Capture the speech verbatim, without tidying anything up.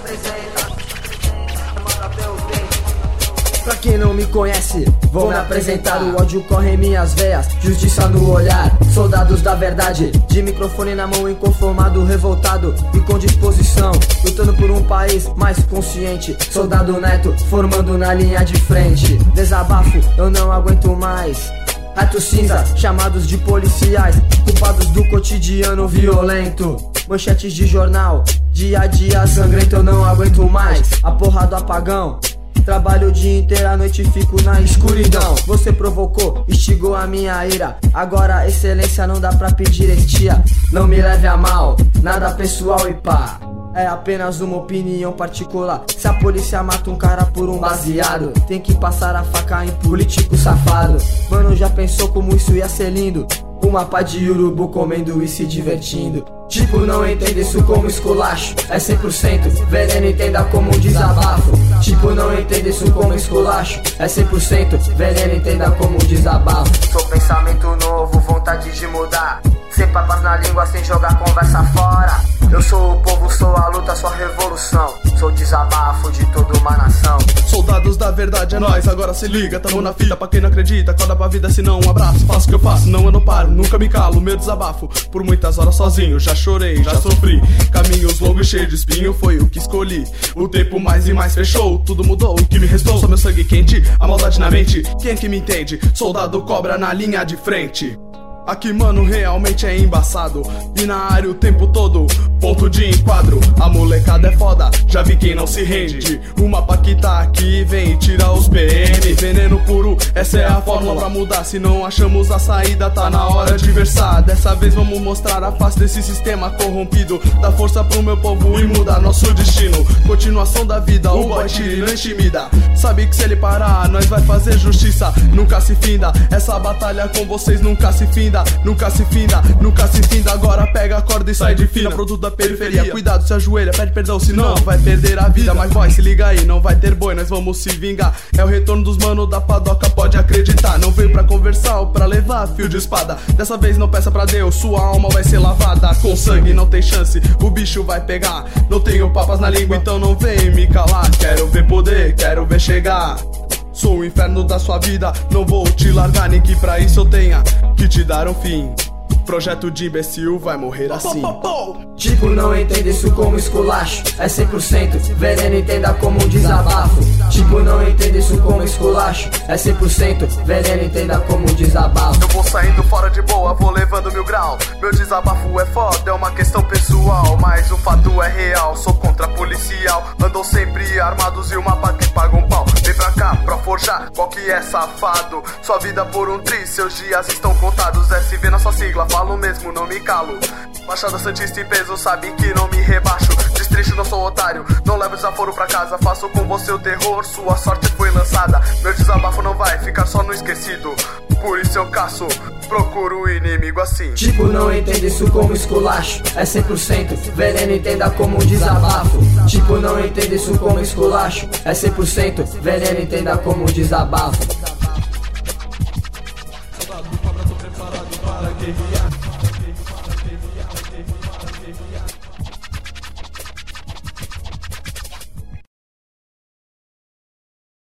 Pra quem não me conhece, vou me apresentar. O ódio corre em minhas veias, justiça no olhar. Soldados da verdade, de microfone na mão, inconformado, revoltado e com disposição, lutando por um país mais consciente. Soldado Neto, formando na linha de frente. Desabafo, eu não aguento mais. Rato cinza, chamados de policiais, culpados do cotidiano violento. Manchetes de jornal, dia a dia sangrento, eu não aguento mais. A porra do apagão, trabalho o dia inteiro, à noite fico na escuridão. Você provocou, instigou a minha ira. Agora excelência não dá pra pedir etia. Não me leve a mal, nada pessoal e pá. É apenas uma opinião particular. Se a polícia mata um cara por um baseado, tem que passar a faca em político safado. Mano, já pensou como isso ia ser lindo? Uma pá de urubu comendo e se divertindo. Tipo, não entenda isso como esculacho, é cem por cento veneno, entenda como um desabafo. Tipo, não entenda isso como esculacho, é cem por cento veneno, entenda como um desabafo. Sou pensamento novo, vontade de mudar, sem papas na língua, sem jogar conversa fora. Eu sou o povo, sou a luta, sou a revolução. Sou desabafo de toda uma nação. Soldados da verdade, é nóis, agora se liga. Tamo na fita, pra quem não acredita, acorda pra vida, se não um abraço. Faço o que eu faço, não eu não paro, nunca me calo. Meu desabafo, por muitas horas sozinho. Já chorei, já sofri, caminhos longos cheios de espinho, foi o que escolhi. O tempo mais e mais fechou, tudo mudou, o que me restou. Só meu sangue quente, a maldade na mente. Quem é que me entende? Soldado cobra na linha de frente. Aqui, mano, realmente é embaçado. E na área o tempo todo, ponto de enquadro. A molecada é foda, já vi quem não se rende. Uma paquita aqui vem e tira os P M. Veneno puro, essa é a fórmula pra mudar. Se não achamos a saída, tá na hora de versar. Dessa vez vamos mostrar a face desse sistema corrompido. Dar força pro meu povo e mudar nosso destino. Continuação da vida, o boy tira e não intimida. Sabe que se ele parar, nós vai fazer justiça. Nunca se finda, essa batalha com vocês nunca se finda. Nunca se finda, nunca se finda. Agora pega a corda e sai de fina. Produto da periferia, cuidado, se ajoelha, pede perdão, senão vai perder a vida. Mas boy, se liga aí, não vai ter boi, nós vamos se vingar. É o retorno dos manos da padoca, pode acreditar. Não veio pra conversar ou pra levar fio de espada. Dessa vez não peça pra Deus, sua alma vai ser lavada. Com sangue não tem chance, o bicho vai pegar. Não tenho papas na língua, então não vem me calar. Quero ver poder, quero ver chegar. Sou o inferno da sua vida, não vou te largar, nem que pra isso eu tenha que te dar um fim. Projeto de imbecil vai morrer assim. Tipo, não entenda isso como esculacho, é cem por cento veneno, entenda como um desabafo. Tipo, não entenda isso como esculacho, é cem por cento veneno, entenda como um desabafo. Eu vou saindo fora de boa, vou levando mil grau. Meu desabafo é foda, é uma questão pessoal, mas o fato é real, sou contra policial. Andam sempre armados e uma pá que paga um pau. Vem pra cá pra forjar, qual que é safado? Sua vida por um tri, seus dias estão contados. S V na sua sigla, falo mesmo, não me calo. Baixada Santista em peso, sabe que não me rebaixo. Destrincho, não sou otário, não levo desaforo pra casa. Faço com você o terror, sua sorte foi lançada. Meu desabafo não vai ficar só no esquecido, por isso eu caço, procuro o inimigo assim. Tipo, não entenda isso como esculacho, é cem por cento veneno, entenda como um desabafo. Tipo, não entenda isso como esculacho, é cem por cento veneno, entenda como um desabafo. Soldado, cobra, tô preparado para guerrear.